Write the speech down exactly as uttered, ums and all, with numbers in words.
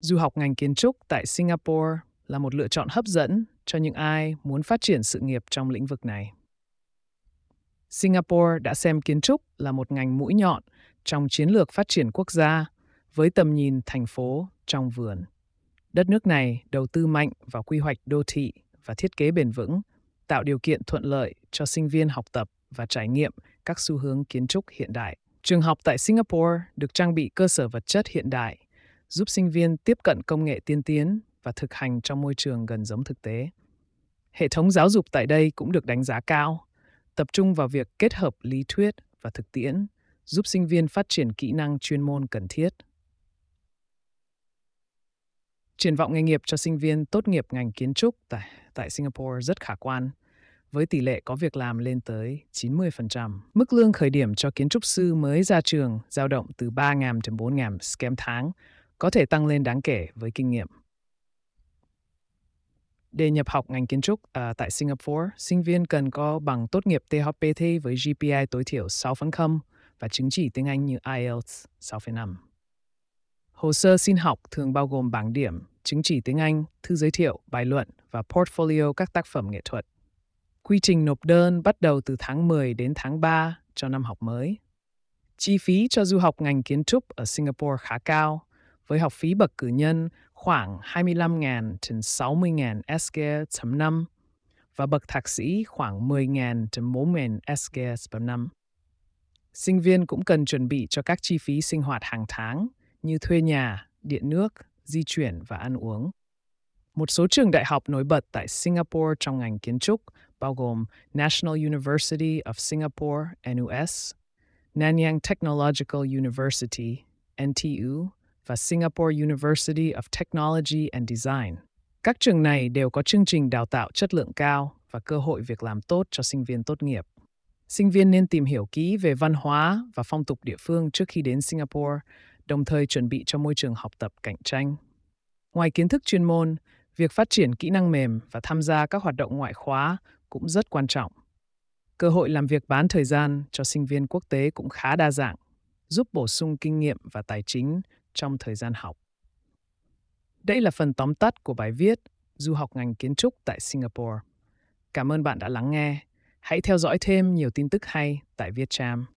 Du học ngành kiến trúc tại Singapore là một lựa chọn hấp dẫn cho những ai muốn phát triển sự nghiệp trong lĩnh vực này. Singapore đã xem kiến trúc là một ngành mũi nhọn trong chiến lược phát triển quốc gia với tầm nhìn thành phố trong vườn. Đất nước này đầu tư mạnh vào quy hoạch đô thị và thiết kế bền vững, tạo điều kiện thuận lợi cho sinh viên học tập và trải nghiệm các xu hướng kiến trúc hiện đại. Trường học tại Singapore được trang bị cơ sở vật chất hiện đại, giúp sinh viên tiếp cận công nghệ tiên tiến và thực hành trong môi trường gần giống thực tế. Hệ thống giáo dục tại đây cũng được đánh giá cao, tập trung vào việc kết hợp lý thuyết và thực tiễn, giúp sinh viên phát triển kỹ năng chuyên môn cần thiết. Triển vọng nghề nghiệp cho sinh viên tốt nghiệp ngành kiến trúc tại, tại Singapore rất khả quan, với tỷ lệ có việc làm lên tới chín mươi phần trăm. Mức lương khởi điểm cho kiến trúc sư mới ra trường dao động từ ba nghìn đến bốn nghìn scam tháng, có thể tăng lên đáng kể với kinh nghiệm. Để nhập học ngành kiến trúc à, tại Singapore, sinh viên cần có bằng tốt nghiệp T H P T với G P A tối thiểu sáu phẩy không và chứng chỉ tiếng Anh như I E L T S sáu phẩy năm. Hồ sơ xin học thường bao gồm bảng điểm, chứng chỉ tiếng Anh, thư giới thiệu, bài luận và portfolio các tác phẩm nghệ thuật. Quy trình nộp đơn bắt đầu từ tháng mười đến tháng ba cho năm học mới. Chi phí cho du học ngành kiến trúc ở Singapore khá cao, với học phí bậc cử nhân khoảng hai mươi lăm nghìn đến sáu mươi nghìn S G S một năm và bậc thạc sĩ khoảng mười nghìn đến bốn mươi nghìn S G S một năm. Sinh viên cũng cần chuẩn bị cho các chi phí sinh hoạt hàng tháng như thuê nhà, điện nước, di chuyển và ăn uống. Một số trường đại học nổi bật tại Singapore trong ngành kiến trúc bao gồm National University of Singapore N U S, Nanyang Technological University N T U và Singapore University of Technology and Design. Các trường này đều có chương trình đào tạo chất lượng cao và cơ hội việc làm tốt cho sinh viên tốt nghiệp. Sinh viên nên tìm hiểu kỹ về văn hóa và phong tục địa phương trước khi đến Singapore, đồng thời chuẩn bị cho môi trường học tập cạnh tranh. Ngoài kiến thức chuyên môn, việc phát triển kỹ năng mềm và tham gia các hoạt động ngoại khóa cũng rất quan trọng. Cơ hội làm việc bán thời gian cho sinh viên quốc tế cũng khá đa dạng, giúp bổ sung kinh nghiệm và tài chính trong thời gian học. Đây là phần tóm tắt của bài viết Du học ngành kiến trúc tại Singapore. Cảm ơn bạn đã lắng nghe. Hãy theo dõi thêm nhiều tin tức hay tại Vietcham.